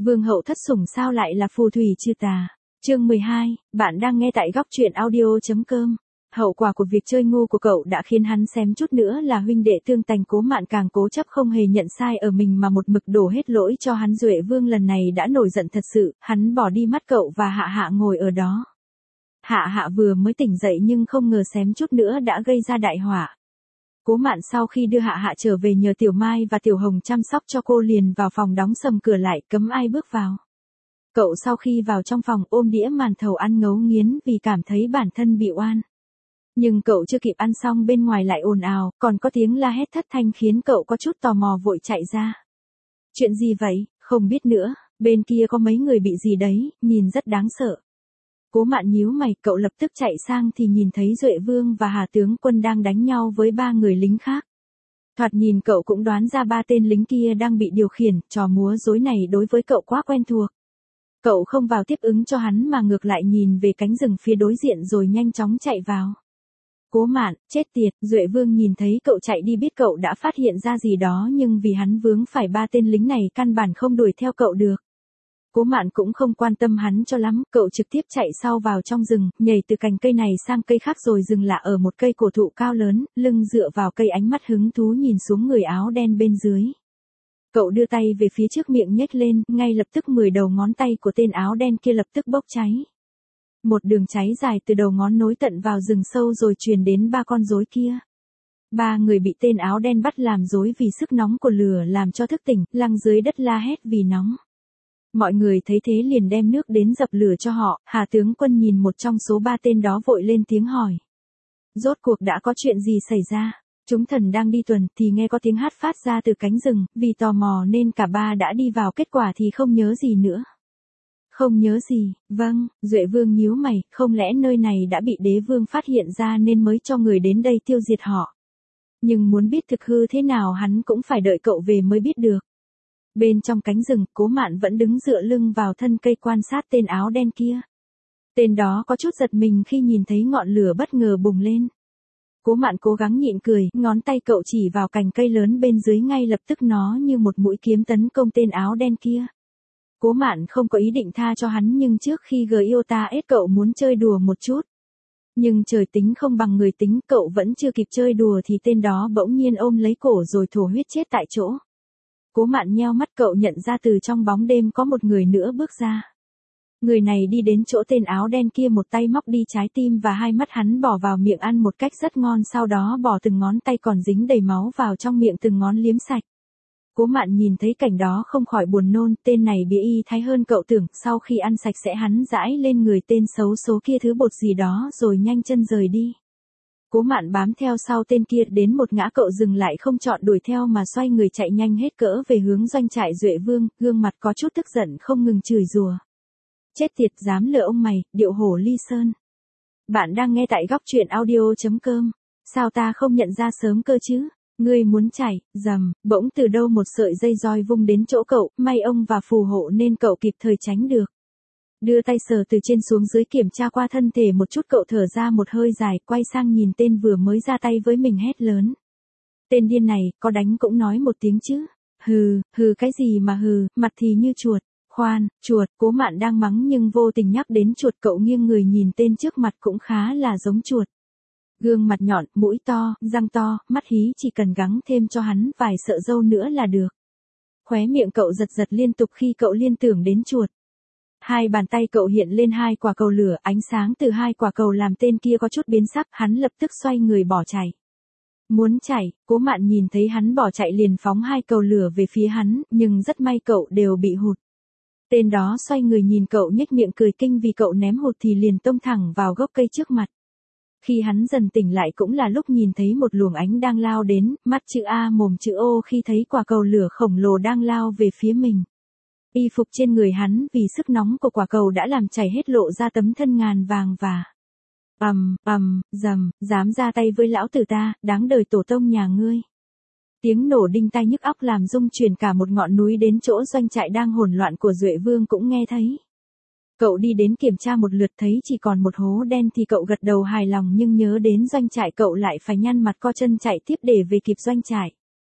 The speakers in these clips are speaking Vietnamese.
Vương hậu thất sủng sao lại là phù thủy trừ tà. Chương 12, bạn đang nghe tại góc truyện audio.com. Hậu quả của việc chơi ngu của cậu đã khiến hắn xém chút nữa là huynh đệ tương tành Cố Mạn càng cố chấp không hề nhận sai ở mình mà một mực đổ hết lỗi cho hắn. Duệ Vương lần này đã nổi giận thật sự, hắn bỏ đi mắt cậu và Hạ Hạ ngồi ở đó. Hạ Hạ vừa mới tỉnh dậy nhưng không ngờ xém chút nữa đã gây ra đại họa. Cố Mạn sau khi đưa Hạ Hạ trở về nhờ Tiểu Mai và Tiểu Hồng chăm sóc cho cô liền vào phòng đóng sầm cửa lại cấm ai bước vào. Cậu sau khi vào trong phòng ôm đĩa màn thầu ăn ngấu nghiến vì cảm thấy bản thân bị oan. Nhưng cậu chưa kịp ăn xong bên ngoài lại ồn ào, còn có tiếng la hét thất thanh khiến cậu có chút tò mò vội chạy ra. Chuyện gì vậy, không biết nữa, bên kia có mấy người bị gì đấy, nhìn rất đáng sợ. Cố Mạn nhíu mày, cậu lập tức chạy sang thì nhìn thấy Duệ Vương và Hà tướng quân đang đánh nhau với 3 người lính khác. Thoạt nhìn cậu cũng đoán ra 3 tên lính kia đang bị điều khiển, trò múa rối này đối với cậu quá quen thuộc. Cậu không vào tiếp ứng cho hắn mà ngược lại nhìn về cánh rừng phía đối diện rồi nhanh chóng chạy vào. Cố Mạn, chết tiệt, Duệ Vương nhìn thấy cậu chạy đi biết cậu đã phát hiện ra gì đó nhưng vì hắn vướng phải 3 tên lính này căn bản không đuổi theo cậu được. Cố Mạn cũng không quan tâm hắn cho lắm, cậu trực tiếp chạy sau vào trong rừng, nhảy từ cành cây này sang cây khác rồi dừng lại ở một cây cổ thụ cao lớn, lưng dựa vào cây ánh mắt hứng thú nhìn xuống người áo đen bên dưới. Cậu đưa tay về phía trước miệng nhếch lên, ngay lập tức 10 đầu ngón tay của tên áo đen kia lập tức bốc cháy. Một đường cháy dài từ đầu ngón nối tận vào rừng sâu rồi truyền đến 3 con rối kia. 3 người bị tên áo đen bắt làm rối vì sức nóng của lửa làm cho thức tỉnh, lăn dưới đất la hét vì nóng. Mọi người thấy thế liền đem nước đến dập lửa cho họ, Hà tướng quân nhìn một trong số 3 tên đó vội lên tiếng hỏi. Rốt cuộc đã có chuyện gì xảy ra? Chúng thần đang đi tuần thì nghe có tiếng hát phát ra từ cánh rừng, vì tò mò nên cả 3 đã đi vào kết quả thì không nhớ gì nữa. Không nhớ gì, vâng, Duệ Vương nhíu mày, không lẽ nơi này đã bị đế vương phát hiện ra nên mới cho người đến đây tiêu diệt họ. Nhưng muốn biết thực hư thế nào hắn cũng phải đợi cậu về mới biết được. Bên trong cánh rừng, Cố Mạn vẫn đứng dựa lưng vào thân cây quan sát tên áo đen kia. Tên đó có chút giật mình khi nhìn thấy ngọn lửa bất ngờ bùng lên. Cố Mạn cố gắng nhịn cười, ngón tay cậu chỉ vào cành cây lớn bên dưới ngay lập tức nó như một mũi kiếm tấn công tên áo đen kia. Cố Mạn không có ý định tha cho hắn nhưng trước khi Giota ết cậu muốn chơi đùa một chút. Nhưng trời tính không bằng người tính, cậu vẫn chưa kịp chơi đùa thì tên đó bỗng nhiên ôm lấy cổ rồi thổ huyết chết tại chỗ. Cố Mạn nheo mắt, cậu nhận ra từ trong bóng đêm có một người nữa bước ra. Người này đi đến chỗ tên áo đen kia, một tay móc đi trái tim và 2 mắt hắn bỏ vào miệng ăn một cách rất ngon, sau đó bỏ từng ngón tay còn dính đầy máu vào trong miệng từng ngón liếm sạch. Cố Mạn nhìn thấy cảnh đó không khỏi buồn nôn, tên này bị y thái hơn cậu tưởng, sau khi ăn sạch sẽ hắn dãi lên người tên xấu số kia thứ bột gì đó rồi nhanh chân rời đi. Cố Mạn bám theo sau tên kia đến một ngã, cậu dừng lại không chọn đuổi theo mà xoay người chạy nhanh hết cỡ về hướng doanh trại Duệ Vương, gương mặt có chút tức giận không ngừng chửi rủa. Chết tiệt, dám lừa ông mày, điệu hổ ly sơn. Bạn đang nghe tại góc truyện audio.com. Sao ta không nhận ra sớm cơ chứ? Ngươi muốn chạy, rầm, bỗng từ đâu một sợi dây roi vung đến chỗ cậu, may ông và phù hộ nên cậu kịp thời tránh được. Đưa tay sờ từ trên xuống dưới kiểm tra qua thân thể một chút, cậu thở ra một hơi dài, quay sang nhìn tên vừa mới ra tay với mình hét lớn. Tên điên này, có đánh cũng nói một tiếng chứ. Hừ, hừ cái gì mà hừ, mặt thì như chuột. Khoan, chuột, Cố Mạn đang mắng nhưng vô tình nhắc đến chuột, cậu nghiêng người nhìn tên trước mặt cũng khá là giống chuột. Gương mặt nhọn, mũi to, răng to, mắt hí, chỉ cần gắng thêm cho hắn vài sợi râu nữa là được. Khóe miệng cậu giật giật liên tục khi cậu liên tưởng đến chuột. 2 bàn tay cậu hiện lên 2 quả cầu lửa, ánh sáng từ 2 quả cầu làm tên kia có chút biến sắc, hắn lập tức xoay người bỏ chạy. Muốn chạy, Cố Mạn nhìn thấy hắn bỏ chạy liền phóng 2 cầu lửa về phía hắn, nhưng rất may cậu đều bị hụt. Tên đó xoay người nhìn cậu nhếch miệng cười kinh vì cậu ném hụt thì liền tông thẳng vào gốc cây trước mặt. Khi hắn dần tỉnh lại cũng là lúc nhìn thấy một luồng ánh đang lao đến, mắt chữ A mồm chữ O khi thấy quả cầu lửa khổng lồ đang lao về phía mình. Y phục trên người hắn vì sức nóng của quả cầu đã làm chảy hết, lộ ra tấm thân ngàn vàng và rầm, dám ra tay với lão tử ta, đáng đời tổ tông nhà ngươi. Tiếng nổ đinh tai nhức óc làm rung chuyển cả một ngọn núi, đến chỗ doanh trại đang hỗn loạn của Duệ Vương cũng nghe thấy. Cậu đi đến kiểm tra một lượt thấy chỉ còn một hố đen thì cậu gật đầu hài lòng, nhưng nhớ đến doanh trại cậu lại phải nhăn mặt co chân chạy tiếp để về kịp doanh trại.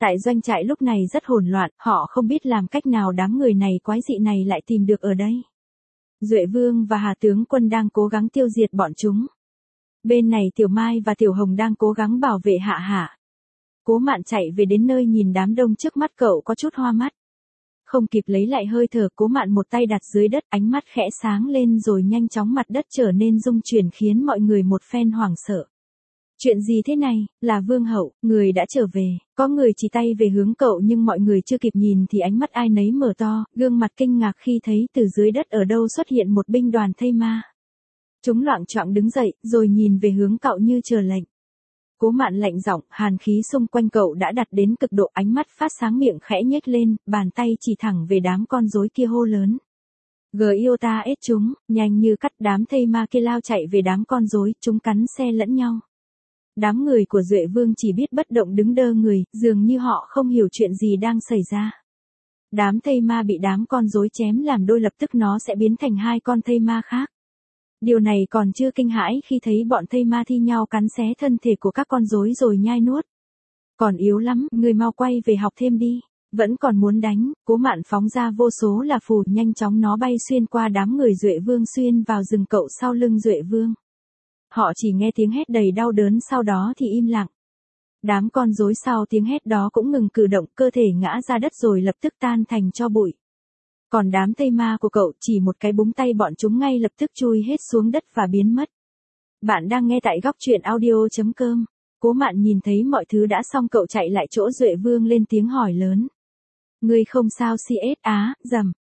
Tại doanh trại lúc này rất hỗn loạn, họ không biết làm cách nào đám người này quái dị này lại tìm được ở đây. Duệ Vương và Hà tướng quân đang cố gắng tiêu diệt bọn chúng. Bên này Tiểu Mai và Tiểu Hồng đang cố gắng bảo vệ Hạ Hạ. Cố Mạn chạy về đến nơi nhìn đám đông trước mắt cậu có chút hoa mắt. Không kịp lấy lại hơi thở, Cố Mạn một tay đặt dưới đất, ánh mắt khẽ sáng lên rồi nhanh chóng mặt đất trở nên rung chuyển khiến mọi người một phen hoảng sợ. Chuyện gì thế này, là Vương Hậu, người đã trở về, có người chỉ tay về hướng cậu nhưng mọi người chưa kịp nhìn thì ánh mắt ai nấy mở to, gương mặt kinh ngạc khi thấy từ dưới đất ở đâu xuất hiện một binh đoàn thây ma. Chúng loạng choạng đứng dậy, rồi nhìn về hướng cậu như chờ lệnh. Cố Mạn lạnh giọng, hàn khí xung quanh cậu đã đặt đến cực độ, ánh mắt phát sáng, miệng khẽ nhếch lên, bàn tay chỉ thẳng về đám con rối kia hô lớn. Giota ết chúng, nhanh như cắt, đám thây ma kia lao chạy về đám con rối, chúng cắn xe lẫn nhau. Đám người của Duệ Vương chỉ biết bất động đứng đơ người, dường như họ không hiểu chuyện gì đang xảy ra. Đám thây ma bị đám con rối chém làm đôi, lập tức nó sẽ biến thành hai con thây ma khác. Điều này còn chưa kinh hãi khi thấy bọn thây ma thi nhau cắn xé thân thể của các con rối rồi nhai nuốt. Còn yếu lắm, người mau quay về học thêm đi. Vẫn còn muốn đánh, Cố Mạn phóng ra vô số là phù, nhanh chóng nó bay xuyên qua đám người Duệ Vương, xuyên vào rừng cậu sau lưng Duệ Vương. Họ chỉ nghe tiếng hét đầy đau đớn, sau đó thì im lặng. Đám con rối sau tiếng hét đó cũng ngừng cử động, cơ thể ngã ra đất rồi lập tức tan thành tro bụi. Còn đám thây ma của cậu chỉ một cái búng tay bọn chúng ngay lập tức chui hết xuống đất và biến mất. Bạn đang nghe tại góc truyện audio.com. Cố Mạn nhìn thấy mọi thứ đã xong, cậu chạy lại chỗ Duệ Vương lên tiếng hỏi lớn. Ngươi không sao CS á, dầm,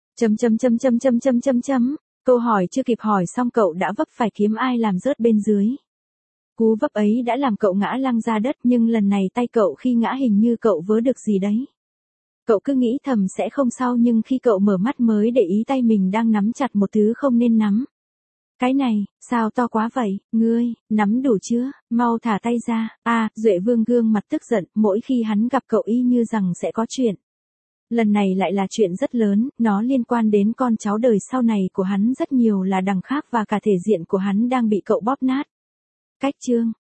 chấm. Câu hỏi chưa kịp hỏi xong cậu đã vấp phải kiếm ai làm rớt bên dưới. Cú vấp ấy đã làm cậu ngã lăn ra đất, nhưng lần này tay cậu khi ngã hình như cậu vớ được gì đấy. Cậu cứ nghĩ thầm sẽ không sao, nhưng khi cậu mở mắt mới để ý tay mình đang nắm chặt một thứ không nên nắm. Cái này, sao to quá vậy, ngươi, nắm đủ chưa, mau thả tay ra. Duệ Vương gương mặt tức giận, mỗi khi hắn gặp cậu y như rằng sẽ có chuyện. Lần này lại là chuyện rất lớn, nó liên quan đến con cháu đời sau này của hắn, rất nhiều là đằng khác và cả thể diện của hắn đang bị cậu bóp nát. Cách chương